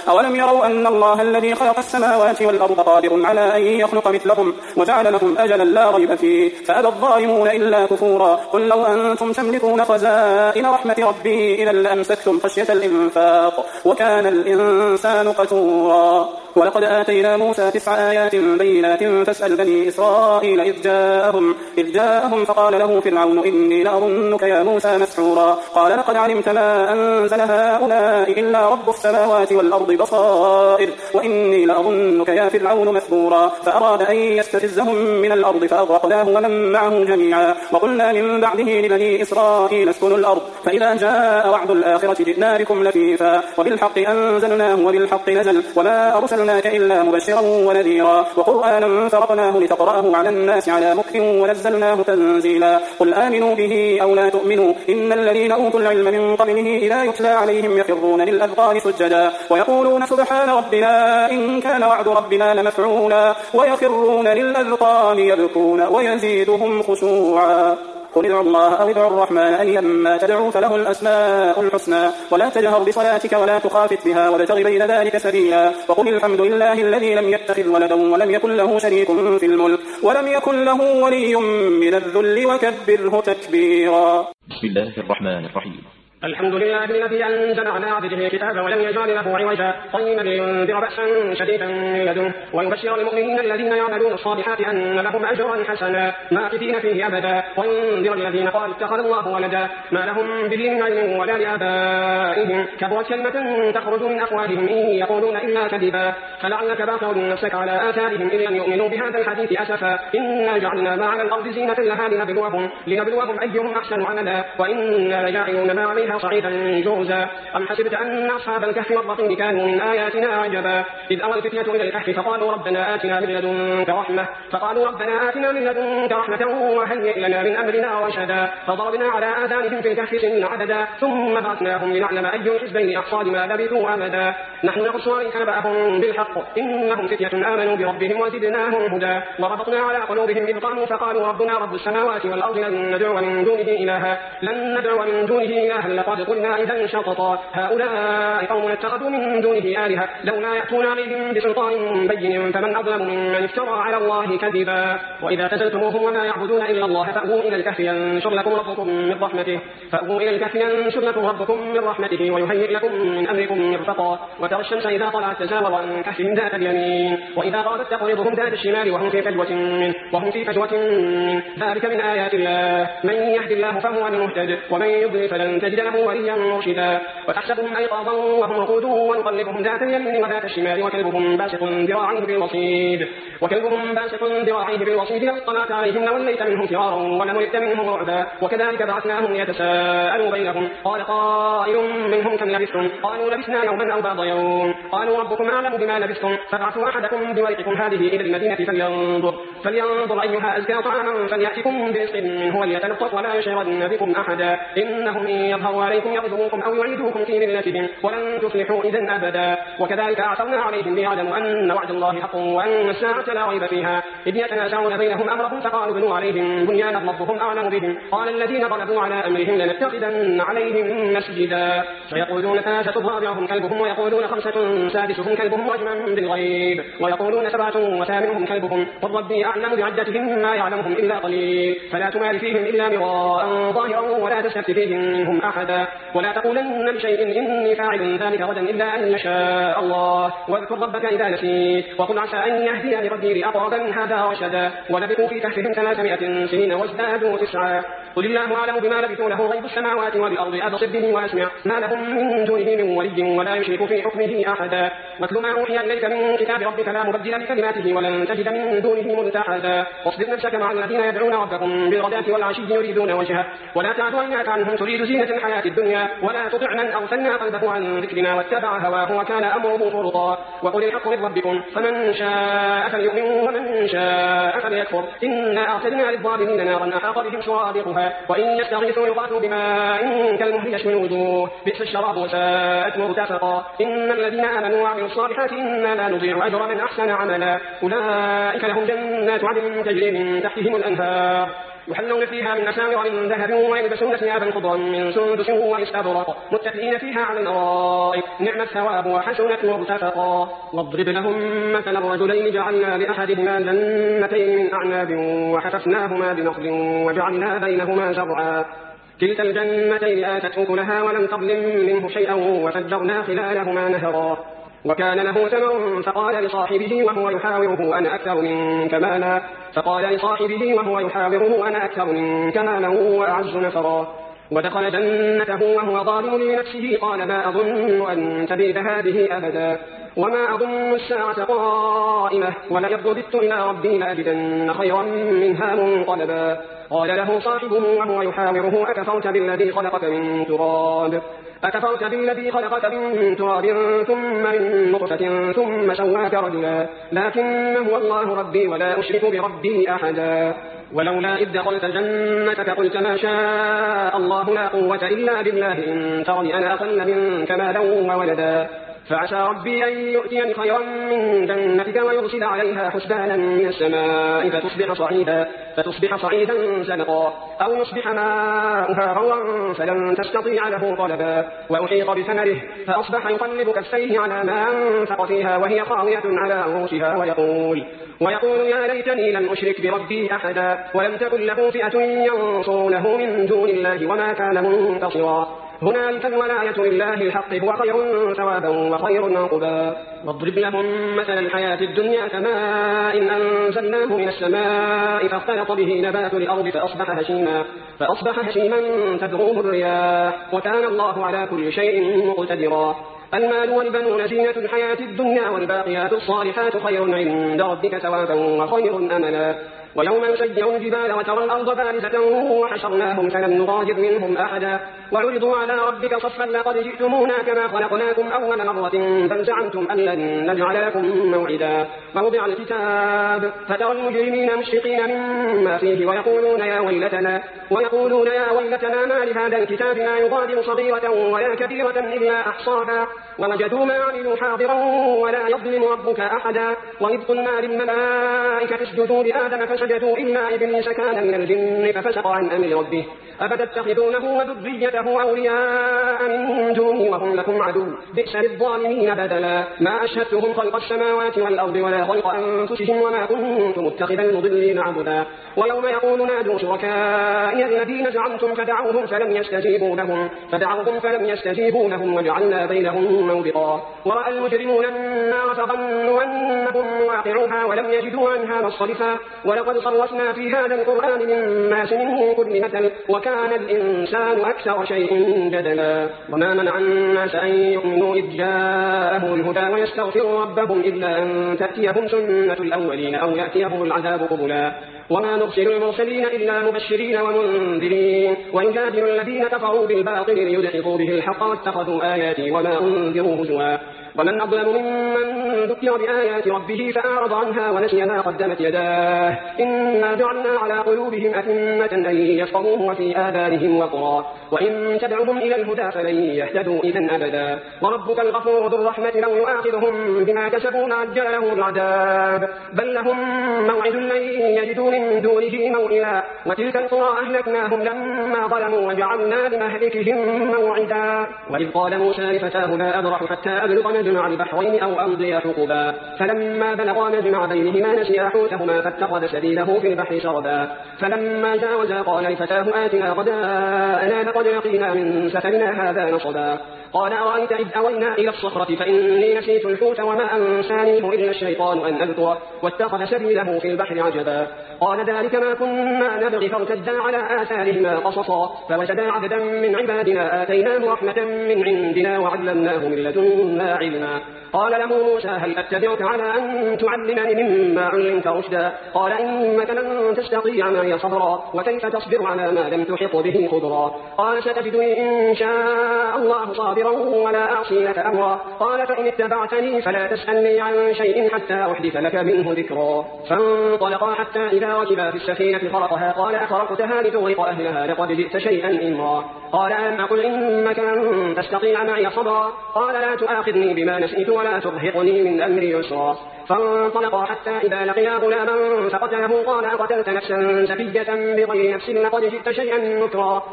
أولم يروا أن الله الذي خلق السماوات والأرض قادر على أن يخلق مثلهم وجعل لهم أجلا لا ريب فيه فأبى الظالمون إلا كفورا قل لو أنتم تملكون خزائن رحمة ربي إذا لأمسكتم خشية الإنفاق وكان الإنسان قتورا ولقد آتينا موسى 9 آيات بينات فاسأل بني إسرائيل إذ جاءهم فقال له فرعون إني لأظنك يا موسى مسحورا قال لقد علمت ما أنزل هؤلاء إلا رب السماوات والأرض بصائر وإني لأظنك يا فرعون مثبورا فأراد أن يستفزهم من الأرض فأغرقناه ومن معه جميعا وقلنا من بعده لبني إسرائيل اسكنوا الأرض فإذا جاء وعد الآخرة جئنا بكم لفيفا وبالحق أنزلناه وبالحق نزل وما أرسلناك إلا مبشرا ونذيرا وقرآنا فرقناه لتقرأه على الناس على مكث ونزلناه تنزيلا قل آمنوا به أو لا تؤمنوا إن الذين أوتوا العلم من قبله إذا يتلى عليهم يخرون للأذقان سجدا ويقولون سبحان ربنا إن كان وعد ربنا لمفعولا ويخرون للأذقان يبكون ويزيدهم خشوعا قل ادعوا الله أو ادعوا الرحمن أيما تدعوا فله الأسماء الحسنى ولا تجهر بصلاتك ولا تخافت بها وابتغ بين ذلك سبيلا وقل الحمد لله الذي لم يتخذ ولدا ولم يكن له شريك في الملك ولم يكن له ولي من الذل وكبره تكبيرا. بسم الله الرحمن الرحيم. الحمد لله الذي أنزل على عبده الكتاب ولم يجعل له عوجا قيما لينذر بأسا شديدا من لدنه ويبشر المؤمنين الذين يعملون الصالحات أن لهم أجرا حسنا ماكثين فيه أبدا وينذر الذين قالوا اتخذ الله ولدا ما لهم به من علم ولا لآبائهم كبرت كلمة تخرج من أفواههم إن يقولون إلا كذبا فلعلك باخع نفسك على آثارهم إن لم يؤمنوا بهذا الحديث أسفا إنا جعلنا ما على الأرض زينة لها لنبلوهم أيهم أحسن عملا وإنا لجاعلون ما عليها صعيدا جرزا أم حسبت أن أصحاب الكهف والرقيم كانوا من آياتنا عجبا إذ أوى الفتية إلى الكهف فقالوا ربنا آتنا من لدنك رحمة وهيئ لنا من أمرنا رشدا فضربنا على آذانهم في الكهف سنين عددا ثم بعثناهم لنعلم أي الحزبين أحصى لما لبثوا أمدا نحن نقص عليك نبأهم بالحق إنهم فتية آمنوا بربهم وزدناهم هدى وربطنا على قلوبهم إذ قاموا فقالوا ربنا رب السماوات والأرض لن ندعو من دونه إلها لقد قلنا إذا شططا هؤلاء قوم اتخذوا من دونه آلهة لولا يأتون عليهم بسلطان بين فمن أظلم ممن افترى على الله كذبا وإذا اعتزلتموهم وما يعبدون إلا الله فأووا إلى الكهف ينشر لكم ربكم من رحمته ويهيئ لكم من أمركم مرفقا وترى الشمس إذا طلعت تزاور عن كهفهم ذات اليمين وإذا غابت تقرضهم ذات الشمال وهم في فجوة من ذلك من آيات الله من يهد الله فهو المهتد ومن يضلل فلن تجد له وليا مرشدا وتحسبهم أيقاظا وهم رقود ونقلبهم ذات اليمين وذات الشمال وكلبهم باسط ذراعيه بالوصيد لو اطلعت عليهم لوليت منهم فرارا ولملئت منهم رعبا وكذلك بعثناهم ليتساءلوا بينهم قال قائل منهم كم لبثتم قالوا لبثنا يوما أو بعض يوم قالوا ربكم أعلم بما لبثتم فابعثوا أحدكم بورقكم هذه إلى المدينة فلينظر أيها أزكى طعاما فليأتكم برزق منه وليتلطف ولا يشعرن بكم أحدا إنهم إن يظهروا عليكم يغضبوكم أو يعيدوكم في ملتهم ولن تفلحوا إذن أبدا وكذلك أعثرنا عليهم ليعلموا أن وعد الله حق وأن الساعة لا ريب فيها إذ يتنازعون بينهم أمرهم فقالوا ابنوا عليهم بنيانا ربهم أعلم بهم قال الذين غلبوا على أمرهم لنتخذن عليهم مسجدا سيقولون 3 رابعهم كلبهم ويقولون 5 سادسهم كلبهم رجما بالغيب ويقولون 7 وثامنهم كلبهم قل ربي أعلم بعدتهم ما يعلمهم إلا قليل فلا تمال فيهم إلا مراء ظاهرا ولا تستفت فيهم منهم أحدا ولا تقولن لشيء إني فاعل ذلك غدا إلا أن يشاء الله واذكر ربك إذا نسيت وقل عسى أن يهديني ربي لأقرب من هذا رشدا ولبثوا في كهفهم 300 سنين وازدادوا 9 قل الله أعلم بما لبثوا له غيب السماوات والأرض أبصر به وأسمع ما لهم من دونه من ولي ولا يشرك في حكمه أحدا واتل ما أوحي إليك من كتاب ربك لا مبدل لكلماته ولن تجد من دونه ملتحدا واصبر نفسك مع الذين يدعون ربكم بالغداة والعشي يريدون وجهه ولا تعد عيناك عنهم تريد زينة الحياة الدنيا ولا تطع من أغفلنا قلبه عن ذكرنا واتبع هواه وكان أمره فرطا وقل الحق من ربكم فمن شاء فليؤمن ومن شاء فليكفر إنا أعتدنا للظالمين نارا أحاط بهم سرادقها وإن يستغيثوا يغاثوا بماء كالمهل يشوي الوجوه بئس الشراب وساءت مرتفقا إن الذين آمنوا وعملوا الصالحات إنا لا نضيع أجر من أحسن عملا أولئك لهم جنات عدن تجري من تحتهم الأنهار يحلون فيها من أساور من ذهب ويلبسون ثيابا خضرا من سندس واستبرق متكئين فيها على الأرائك نعم الثواب وحسنت مرتفقا. واضرب لهم مثل الرجلين جعلنا لأحدهما جنتين من أعناب وحففناهما بنخل وجعلنا بينهما زرعا كلتا الجنتين آتت أكلها ولم تظلم منه شيئا وفجرنا خلالهما نهرا. وكان له ثمر فقال لصاحبه وهو يحاوره أنا أكثر منك مالا وأعز نفرا. ودخل جنته وهو ظالم لنفسه قال ما أظن أن تبيد هذه أبدا وما أظن الساعة قائمة ولئن رددت إلى ربي لأجدن خيرا منها منقلبا. قال له صاحبه وهو يحاوره أكفرت بالذي خلقك من تراب ثم من نطفة ثم سواك رجلا لكن هو الله ربي ولا أشرك بربي أحدا. ولولا إذ دخلت جنتك قلت ما شاء الله لا قوة إلا بالله إن ترني أنا أقل منك مالا وولدا فعسى ربي أن يؤتيني خيرا من جنتك ويرسل عليها حسبانا من السماء فتصبح صعيدا زلقا أو يصبح ماؤها غورا فلن تستطيع له طلبا. وأحيط بثمره فأصبح يقلب كفيه على ما أنفق فيها وهي خاوية على عروشها ويقول يا ليتني لم أشرك بربي أحدا ولم تكن له فئة ينصرونه من دون الله وما كان منتصرا. هنالك الولاية لله الحق هو خير ثوابا وخير عقبا. واضرب لهم مثل الحياة الدنيا كماء إن أنزلناه من السماء فاختلط به نبات الأرض فأصبح هشيما تذروه الرياح وكان الله على كل شيء مقتدرا. المال والبنون زينة الحياة الدنيا والباقيات الصالحات خير عند ربك ثوابا وخير أملا. ويوم نسير الجبال وترى الأرض بارزة وحشرناهم فلم نغادر منهم أحدا وعرضوا على ربك صفا لقد جئتمونا كما خلقناكم أول مرة بل زعمتم أن لن نجعل لكم موعدا. ووضع الكتاب فترى المجرمين مشفقين مما فيه ويقولون يا ويلتنا ما لهذا الكتاب لا يغادر صغيرة ولا كبيرة إلا أحصاها ووجدوا ما عملوا حاضرا ولا يظلم ربك أحدا. وإذ قلنا للملائكة اسجدوا لآدم فسجدوا إلا إبليس كان من الجن ففسق عن أمر ربه أفتتخذونه وذريته أولياء من دوني وهم لكم عدو بئس للظالمين بدلا. ما أشهدتهم خلق السماوات والأرض ولا خلق أنفسهم وما كنت متخذ المضلين عبدا. ويوم يقول نادوا شركائي الذين زعمتم فدعوهم فلم يستجيبوا لهم وجعلنا بينهم موبقا. ورأى المجرمون النار فظنوا أنهم واقعوها ولم يجدوا عنها مصرفا. ولقد صرفنا في هذا القرآن للناس من كل مثل وكان الإنسان أكثر شيء جدلا. وما منع الناس أن يؤمنوا إذ جاءهم الهدى ويستغفروا ربهم إلا أن تأتيهم سنة الأولين أو يأتيهم العذاب قبلا. وما نرسل المرسلين إلا مبشرين ومنذرين ويجادل الذين كفروا بالباطل ليدحضوا به الحق واتخذوا آياتي وما أنذروا هزوا. ومن أظلم ممن ذكر بآيات ربه فأعرض عنها ونسي ما قدمت يداه إنا جعلنا على قلوبهم أكنة أن يفقهوه وفي آذانهم وقرا وإن تدعهم إلى الهدى فلن يهتدوا إذا أبدا. وربك الغفور ذو الرحمة لو يؤاخذهم بما كسبوا لعجل لهم العذاب بل لهم موعد لن يجدوا من دونه موئلا. وتلك القرى أهلكناهم لما ظلموا وجعلنا لمهلكهم موعدا. وإذ قال موسى لفتاه لا أبرح حتى أبلغ مجمع البحرين أو أمضي حقبا فلما بلغا مجمع بينهما نسيا حوتهما فاتخذ سبيله في البحر سربا. فلما جاوزا قال لفتاه آتنا غداءنا لقد لقينا من سفرنا هذا نصبا. قال أرأيت إذ أوينا إلى الصخرة فإني نسيت الحوت وما أنسانيه إلا الشيطان أن أذكره واتخذ سبيله في البحر عجبا. قال ذلك ما كنا نبغي فارتدا على آثارهما قصصا فوجدا عبدا من عبادنا آتيناه رحمة من عندنا وعلمناه من لدنا علما. قال له موسى هل أتبعك على أن تعلمني مما علمت رشدا. قال إنك لن تستطيع معي صبرا وكيف تصبر على ما لم تحط به خبرا. قال ستجدني إن شاء الله صابرا ولا أعصي لك أمرا. قال فإن اتبعتني فلا تسألني عن شيء حتى أحدث لك منه ذكرا. فانطلقا حتى إذا ركبا في السفينة خرقها قال أخرقتها لتغرق أهلها لقد جئت شيئا إمرا. قال ألم أقل إنك لن تستطيع معي صبرا. قال لا تؤاخذني بما نسيت ولا ترهقني من أمري يسرا. فانطلقا حتى إذا لقيا غلاما فقتله قال أقتلت نفسا زكية بغير نفس لقد جئت شيئا نكرا.